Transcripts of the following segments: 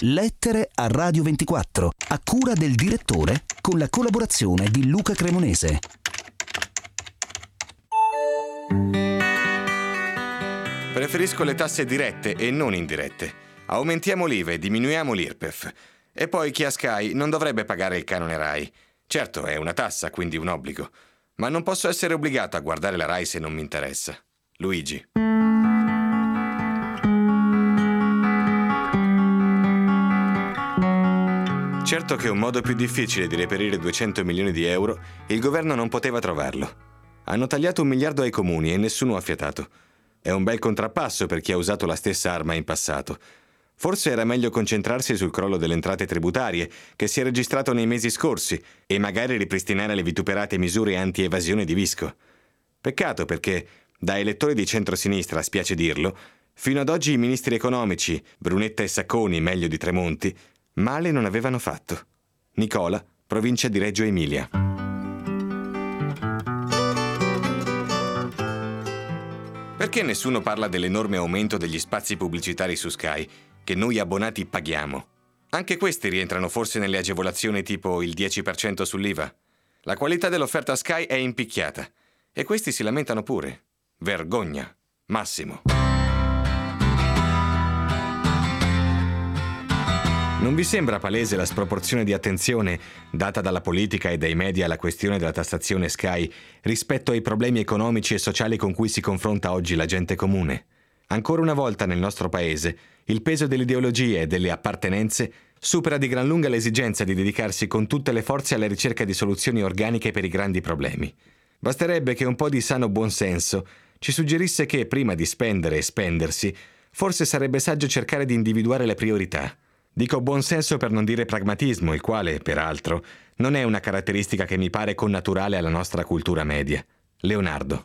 Lettere a Radio 24, a cura del direttore, con la collaborazione di Luca Cremonese. Preferisco le tasse dirette e non indirette. Aumentiamo l'IVA e diminuiamo l'IRPEF. E poi chi ha Sky non dovrebbe pagare il canone Rai. Certo, è una tassa, quindi un obbligo. Ma non posso essere obbligato a guardare la Rai se non mi interessa. Luigi. Certo che un modo più difficile di reperire 200 milioni di euro, il governo non poteva trovarlo. Hanno tagliato 1 miliardo ai comuni e nessuno ha fiatato. È un bel contrappasso per chi ha usato la stessa arma in passato. Forse era meglio concentrarsi sul crollo delle entrate tributarie, che si è registrato nei mesi scorsi, e magari ripristinare le vituperate misure anti-evasione di Visco. Peccato perché, da elettori di centrosinistra, spiace dirlo, fino ad oggi i ministri economici, Brunetta e Sacconi, meglio di Tremonti, male non avevano fatto. Nicola, provincia di Reggio Emilia. Perché nessuno parla dell'enorme aumento degli spazi pubblicitari su Sky, che noi abbonati paghiamo? Anche questi rientrano forse nelle agevolazioni tipo il 10% sull'IVA. La qualità dell'offerta Sky è impicchiata. E questi si lamentano pure. Vergogna. Massimo. Non vi sembra palese la sproporzione di attenzione data dalla politica e dai media alla questione della tassazione Sky rispetto ai problemi economici e sociali con cui si confronta oggi la gente comune? Ancora una volta nel nostro paese il peso delle ideologie e delle appartenenze supera di gran lunga l'esigenza di dedicarsi con tutte le forze alla ricerca di soluzioni organiche per i grandi problemi. Basterebbe che un po' di sano buonsenso ci suggerisse che, prima di spendere e spendersi, forse sarebbe saggio cercare di individuare le priorità. Dico buonsenso per non dire pragmatismo, il quale, peraltro, non è una caratteristica che mi pare connaturale alla nostra cultura media. Leonardo.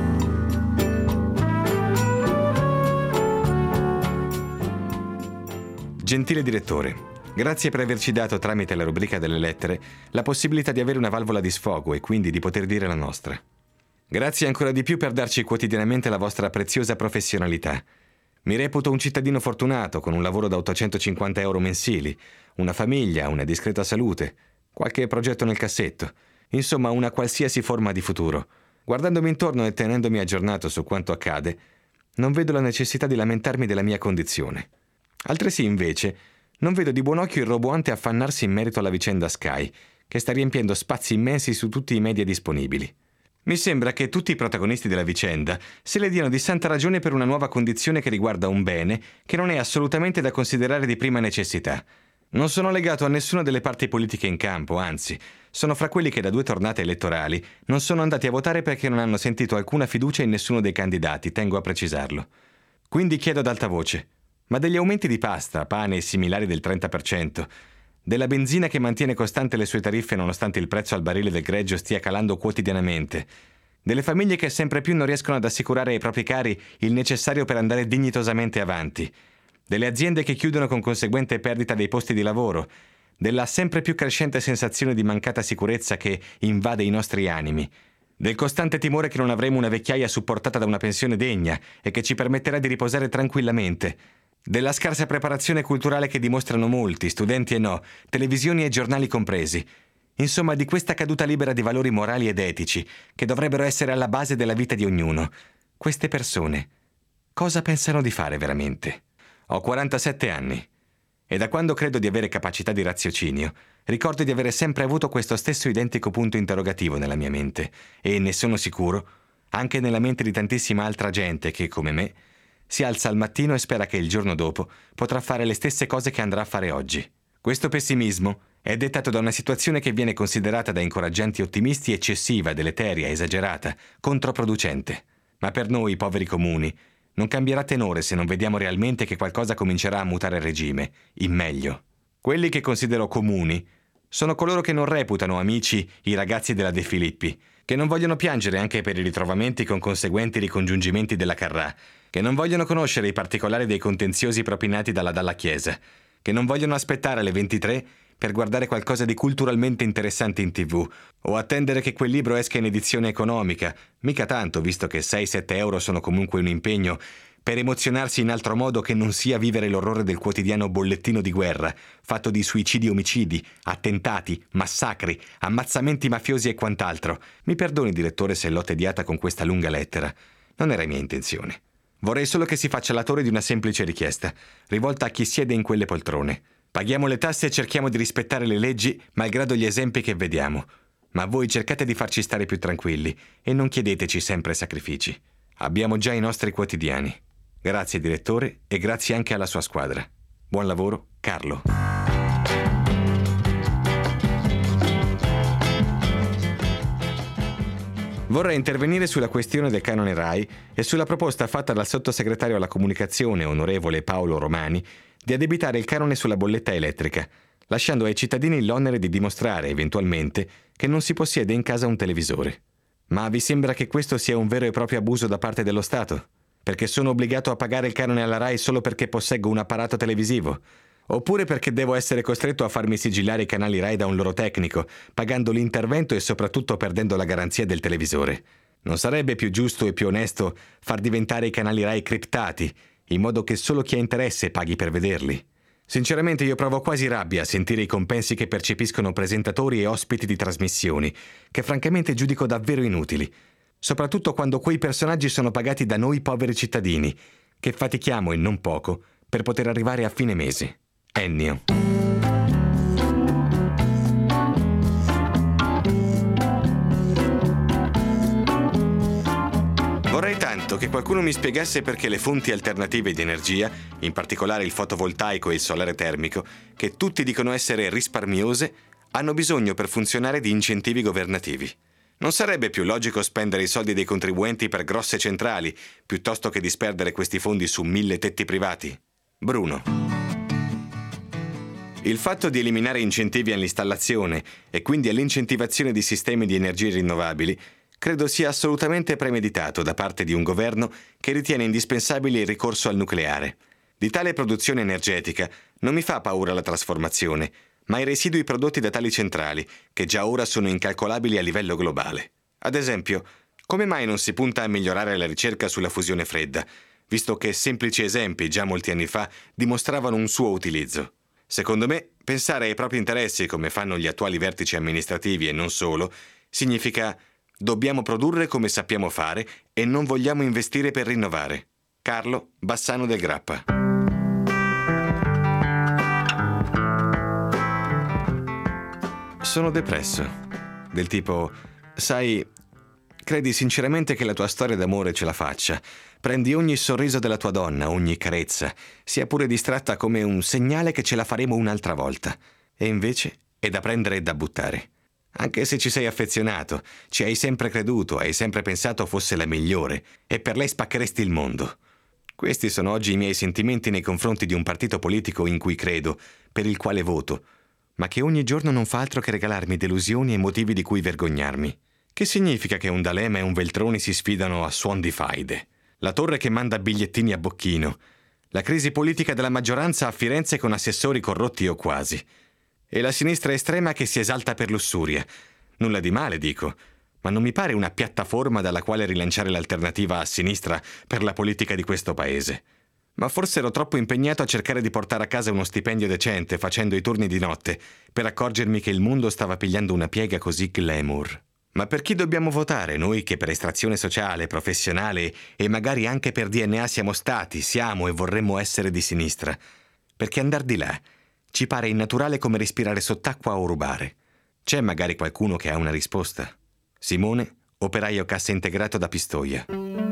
Gentile direttore, grazie per averci dato, tramite la rubrica delle lettere, la possibilità di avere una valvola di sfogo e quindi di poter dire la nostra. Grazie ancora di più per darci quotidianamente la vostra preziosa professionalità. Mi reputo un cittadino fortunato, con un lavoro da 850 euro mensili, una famiglia, una discreta salute, qualche progetto nel cassetto, insomma una qualsiasi forma di futuro. Guardandomi intorno e tenendomi aggiornato su quanto accade, non vedo la necessità di lamentarmi della mia condizione. Altresì, invece, non vedo di buon occhio il roboante affannarsi in merito alla vicenda Sky, che sta riempiendo spazi immensi su tutti i media disponibili. Mi sembra che tutti i protagonisti della vicenda se le diano di santa ragione per una nuova condizione che riguarda un bene che non è assolutamente da considerare di prima necessità. Non sono legato a nessuna delle parti politiche in campo, anzi, sono fra quelli che da 2 tornate elettorali non sono andati a votare perché non hanno sentito alcuna fiducia in nessuno dei candidati, tengo a precisarlo. Quindi chiedo ad alta voce, ma degli aumenti di pasta, pane e similari del 30%, della benzina che mantiene costante le sue tariffe nonostante il prezzo al barile del greggio stia calando quotidianamente, delle famiglie che sempre più non riescono ad assicurare ai propri cari il necessario per andare dignitosamente avanti, delle aziende che chiudono con conseguente perdita dei posti di lavoro, della sempre più crescente sensazione di mancata sicurezza che invade i nostri animi, del costante timore che non avremo una vecchiaia supportata da una pensione degna e che ci permetterà di riposare tranquillamente, della scarsa preparazione culturale che dimostrano molti, studenti e no, televisioni e giornali compresi. Insomma, di questa caduta libera di valori morali ed etici, che dovrebbero essere alla base della vita di ognuno. Queste persone, cosa pensano di fare veramente? Ho 47 anni e da quando credo di avere capacità di raziocinio, ricordo di avere sempre avuto questo stesso identico punto interrogativo nella mia mente e, ne sono sicuro, anche nella mente di tantissima altra gente che, come me, si alza al mattino e spera che il giorno dopo potrà fare le stesse cose che andrà a fare oggi. Questo pessimismo è dettato da una situazione che viene considerata da incoraggianti ottimisti eccessiva, deleteria, esagerata, controproducente. Ma per noi, poveri comuni, non cambierà tenore se non vediamo realmente che qualcosa comincerà a mutare il regime, in meglio. Quelli che considero comuni sono coloro che non reputano amici i ragazzi della De Filippi, che non vogliono piangere anche per i ritrovamenti con conseguenti ricongiungimenti della Carrà, che non vogliono conoscere i particolari dei contenziosi propinati dalla Chiesa, che non vogliono aspettare alle 23 per guardare qualcosa di culturalmente interessante in TV o attendere che quel libro esca in edizione economica, mica tanto visto che 6-7 euro sono comunque un impegno, per emozionarsi in altro modo che non sia vivere l'orrore del quotidiano bollettino di guerra, fatto di suicidi e omicidi, attentati, massacri, ammazzamenti mafiosi e quant'altro. Mi perdoni, direttore, se l'ho tediata con questa lunga lettera. Non era mia intenzione. Vorrei solo che si faccia l'attore di una semplice richiesta, rivolta a chi siede in quelle poltrone. Paghiamo le tasse e cerchiamo di rispettare le leggi, malgrado gli esempi che vediamo. Ma voi cercate di farci stare più tranquilli e non chiedeteci sempre sacrifici. Abbiamo già i nostri quotidiani. Grazie, direttore, e grazie anche alla sua squadra. Buon lavoro, Carlo. Vorrei intervenire sulla questione del canone RAI e sulla proposta fatta dal sottosegretario alla comunicazione, onorevole Paolo Romani, di addebitare il canone sulla bolletta elettrica, lasciando ai cittadini l'onere di dimostrare, eventualmente, che non si possiede in casa un televisore. Ma vi sembra che questo sia un vero e proprio abuso da parte dello Stato? Perché sono obbligato a pagare il canone alla RAI solo perché posseggo un apparato televisivo? Oppure perché devo essere costretto a farmi sigillare i canali RAI da un loro tecnico, pagando l'intervento e soprattutto perdendo la garanzia del televisore? Non sarebbe più giusto e più onesto far diventare i canali RAI criptati, in modo che solo chi ha interesse paghi per vederli? Sinceramente io provo quasi rabbia a sentire i compensi che percepiscono presentatori e ospiti di trasmissioni, che francamente giudico davvero inutili, soprattutto quando quei personaggi sono pagati da noi poveri cittadini, che fatichiamo e non poco per poter arrivare a fine mese. Ennio. Vorrei tanto che qualcuno mi spiegasse perché le fonti alternative di energia, in particolare il fotovoltaico e il solare termico, che tutti dicono essere risparmiose, hanno bisogno per funzionare di incentivi governativi. Non sarebbe più logico spendere i soldi dei contribuenti per grosse centrali, piuttosto che disperdere questi fondi su 1000 tetti privati? Bruno. Il fatto di eliminare incentivi all'installazione e quindi all'incentivazione di sistemi di energie rinnovabili credo sia assolutamente premeditato da parte di un governo che ritiene indispensabile il ricorso al nucleare. Di tale produzione energetica non mi fa paura la trasformazione, ma i residui prodotti da tali centrali, che già ora sono incalcolabili a livello globale. Ad esempio, come mai non si punta a migliorare la ricerca sulla fusione fredda, visto che semplici esempi, già molti anni fa, dimostravano un suo utilizzo? Secondo me, pensare ai propri interessi, come fanno gli attuali vertici amministrativi e non solo, significa dobbiamo produrre come sappiamo fare e non vogliamo investire per rinnovare. Carlo Bassano del Grappa. Sono depresso. Del tipo, sai, credi sinceramente che la tua storia d'amore ce la faccia. Prendi ogni sorriso della tua donna, ogni carezza, sia pure distratta come un segnale che ce la faremo un'altra volta. E invece è da prendere e da buttare. Anche se ci sei affezionato, ci hai sempre creduto, hai sempre pensato fosse la migliore, e per lei spaccheresti il mondo. Questi sono oggi i miei sentimenti nei confronti di un partito politico in cui credo, per il quale voto, ma che ogni giorno non fa altro che regalarmi delusioni e motivi di cui vergognarmi. Che significa che un D'Alema e un Veltroni si sfidano a suon di faide? La Torre che manda bigliettini a Bocchino, la crisi politica della maggioranza a Firenze con assessori corrotti o quasi, e la sinistra estrema che si esalta per lussuria. Nulla di male, dico, ma non mi pare una piattaforma dalla quale rilanciare l'alternativa a sinistra per la politica di questo paese. Ma forse ero troppo impegnato a cercare di portare a casa uno stipendio decente facendo i turni di notte per accorgermi che il mondo stava pigliando una piega così glamour. Ma per chi dobbiamo votare, noi che per estrazione sociale, professionale e magari anche per DNA siamo e vorremmo essere di sinistra? Perché andar di là ci pare innaturale come respirare sott'acqua o rubare. C'è magari qualcuno che ha una risposta? Simone, operaio cassa integrato da Pistoia.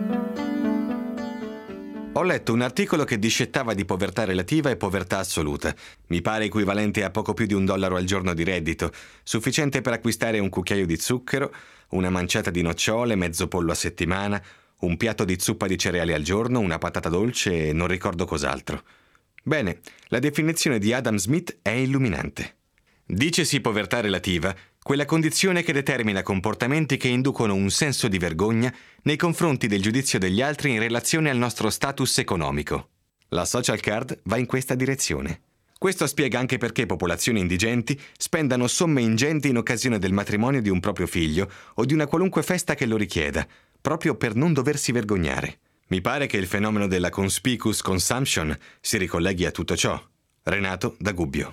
Ho letto un articolo che discettava di povertà relativa e povertà assoluta. Mi pare equivalente a poco più di $1 al giorno di reddito, sufficiente per acquistare un cucchiaio di zucchero, una manciata di nocciole, mezzo pollo a settimana, un piatto di zuppa di cereali al giorno, una patata dolce e non ricordo cos'altro. Bene, la definizione di Adam Smith è illuminante. Dicesi povertà relativa quella condizione che determina comportamenti che inducono un senso di vergogna nei confronti del giudizio degli altri in relazione al nostro status economico. La social card va in questa direzione. Questo spiega anche perché popolazioni indigenti spendano somme ingenti in occasione del matrimonio di un proprio figlio o di una qualunque festa che lo richieda, proprio per non doversi vergognare. Mi pare che il fenomeno della conspicuous consumption si ricolleghi a tutto ciò. Renato da Gubbio.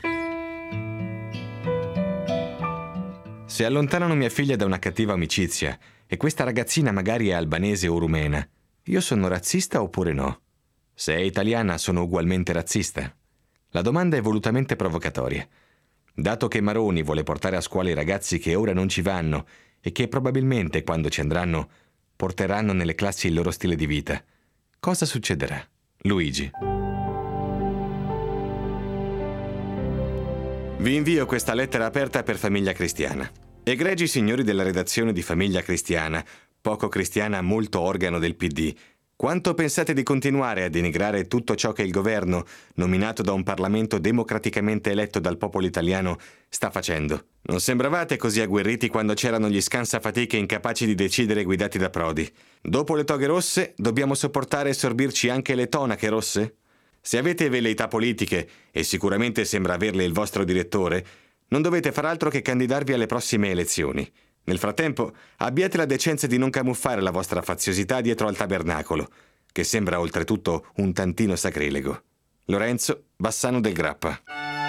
Se allontanano mia figlia da una cattiva amicizia e questa ragazzina magari è albanese o rumena, io sono razzista oppure no? Se è italiana sono ugualmente razzista? La domanda è volutamente provocatoria. Dato che Maroni vuole portare a scuola i ragazzi che ora non ci vanno e che probabilmente quando ci andranno porteranno nelle classi il loro stile di vita, cosa succederà? Luigi. Vi invio questa lettera aperta per Famiglia Cristiana. Egregi signori della redazione di Famiglia Cristiana, poco cristiana, molto organo del PD, quanto pensate di continuare a denigrare tutto ciò che il governo, nominato da un Parlamento democraticamente eletto dal popolo italiano, sta facendo? Non sembravate così agguerriti quando c'erano gli scansafatiche incapaci di decidere guidati da Prodi. Dopo le toghe rosse, dobbiamo sopportare e sorbirci anche le tonache rosse? Se avete velleità politiche, e sicuramente sembra averle il vostro direttore, non dovete far altro che candidarvi alle prossime elezioni. Nel frattempo, abbiate la decenza di non camuffare la vostra faziosità dietro al tabernacolo, che sembra oltretutto un tantino sacrilego. Lorenzo Bassano del Grappa.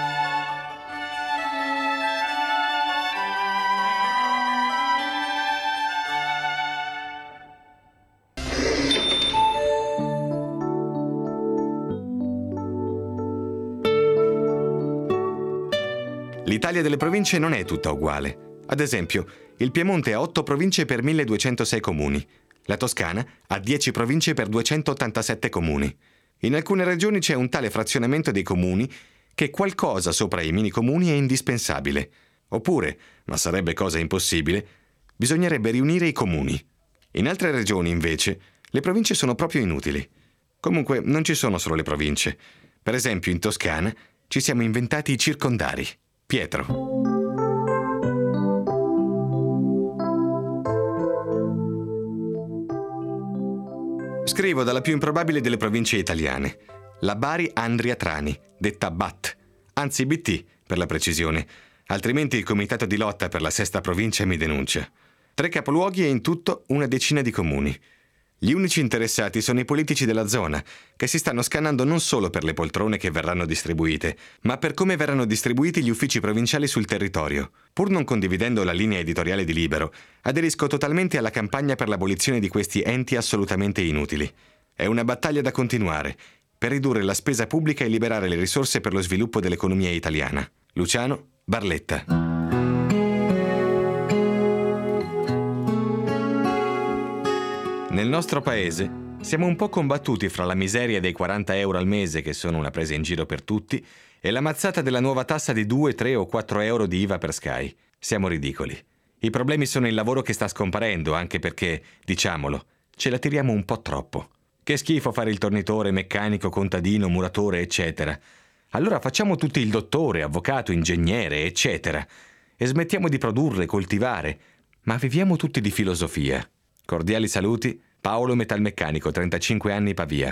L'Italia delle province non è tutta uguale. Ad esempio, il Piemonte ha 8 province per 1206 comuni. La Toscana ha 10 province per 287 comuni. In alcune regioni c'è un tale frazionamento dei comuni che qualcosa sopra i mini comuni è indispensabile. Oppure, ma sarebbe cosa impossibile, bisognerebbe riunire i comuni. In altre regioni, invece, le province sono proprio inutili. Comunque, non ci sono solo le province. Per esempio, in Toscana ci siamo inventati i circondari. Pietro. Scrivo dalla più improbabile delle province italiane, la Bari Andria Trani, detta BAT, anzi BT per la precisione, altrimenti il comitato di lotta per la 6ª provincia mi denuncia. 3 capoluoghi e in tutto una decina di comuni. Gli unici interessati sono i politici della zona, che si stanno scannando non solo per le poltrone che verranno distribuite, ma per come verranno distribuiti gli uffici provinciali sul territorio. Pur non condividendo la linea editoriale di Libero, aderisco totalmente alla campagna per l'abolizione di questi enti assolutamente inutili. È una battaglia da continuare, per ridurre la spesa pubblica e liberare le risorse per lo sviluppo dell'economia italiana. Luciano Barletta. Nel nostro paese siamo un po' combattuti fra la miseria dei 40 euro al mese, che sono una presa in giro per tutti, e la mazzata della nuova tassa di 2, 3 o 4 euro di IVA per Sky. Siamo ridicoli. I problemi sono il lavoro che sta scomparendo, anche perché, diciamolo, ce la tiriamo un po' troppo. Che schifo fare il tornitore, meccanico, contadino, muratore, eccetera. Allora facciamo tutti il dottore, avvocato, ingegnere, eccetera. E smettiamo di produrre, coltivare, ma viviamo tutti di filosofia. Cordiali saluti, Paolo Metalmeccanico, 35 anni, Pavia.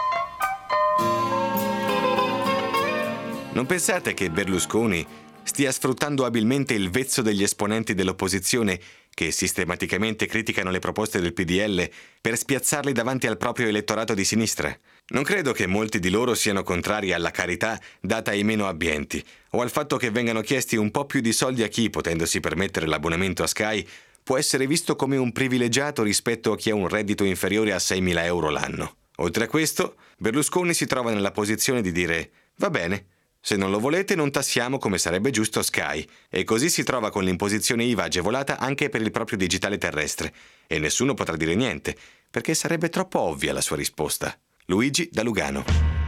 Non pensate che Berlusconi stia sfruttando abilmente il vezzo degli esponenti dell'opposizione che sistematicamente criticano le proposte del PDL per spiazzarli davanti al proprio elettorato di sinistra? Non credo che molti di loro siano contrari alla carità data ai meno abbienti o al fatto che vengano chiesti un po' più di soldi a chi, potendosi permettere l'abbonamento a Sky, può essere visto come un privilegiato rispetto a chi ha un reddito inferiore a 6.000 euro l'anno. Oltre a questo, Berlusconi si trova nella posizione di dire «Va bene, se non lo volete non tassiamo come sarebbe giusto Sky», e così si trova con l'imposizione IVA agevolata anche per il proprio digitale terrestre, e nessuno potrà dire niente, perché sarebbe troppo ovvia la sua risposta. Luigi da Lugano.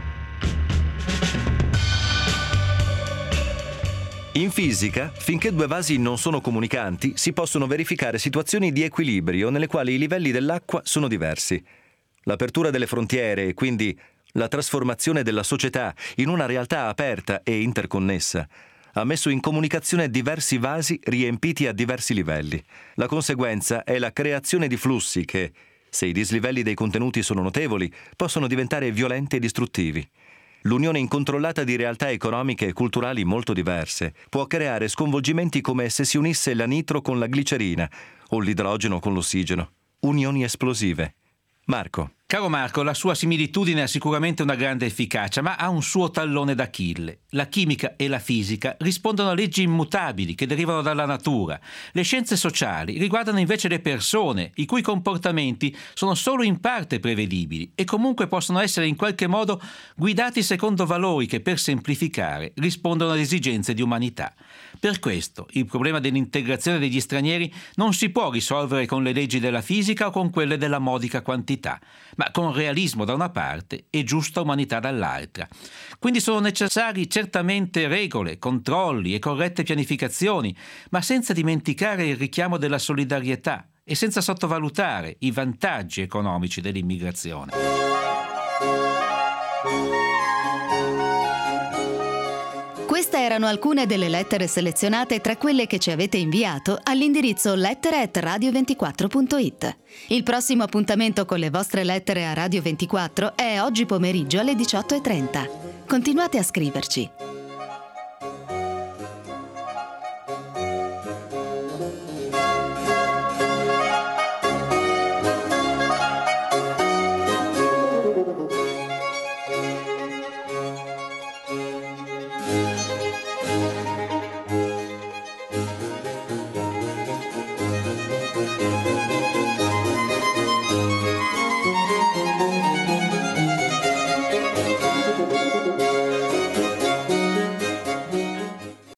In fisica, finché 2 vasi non sono comunicanti, si possono verificare situazioni di equilibrio nelle quali i livelli dell'acqua sono diversi. L'apertura delle frontiere e quindi la trasformazione della società in una realtà aperta e interconnessa ha messo in comunicazione diversi vasi riempiti a diversi livelli. La conseguenza è la creazione di flussi che, se i dislivelli dei contenuti sono notevoli, possono diventare violenti e distruttivi. L'unione incontrollata di realtà economiche e culturali molto diverse può creare sconvolgimenti come se si unisse la nitro con la glicerina o l'idrogeno con l'ossigeno. Unioni esplosive. Marco. Caro Marco, la sua similitudine ha sicuramente una grande efficacia, ma ha un suo tallone d'Achille. La chimica e la fisica rispondono a leggi immutabili che derivano dalla natura. Le scienze sociali riguardano invece le persone, i cui comportamenti sono solo in parte prevedibili e comunque possono essere in qualche modo guidati secondo valori che, per semplificare, rispondono ad esigenze di umanità. Per questo il problema dell'integrazione degli stranieri non si può risolvere con le leggi della fisica o con quelle della modica quantità, ma con realismo da una parte e giusta umanità dall'altra. Quindi sono necessari certamente regole, controlli e corrette pianificazioni, ma senza dimenticare il richiamo della solidarietà e senza sottovalutare i vantaggi economici dell'immigrazione. Queste erano alcune delle lettere selezionate tra quelle che ci avete inviato all'indirizzo lettere@radio24.it. Il prossimo appuntamento con le vostre lettere a Radio 24 è oggi pomeriggio alle 18:30. Continuate a scriverci.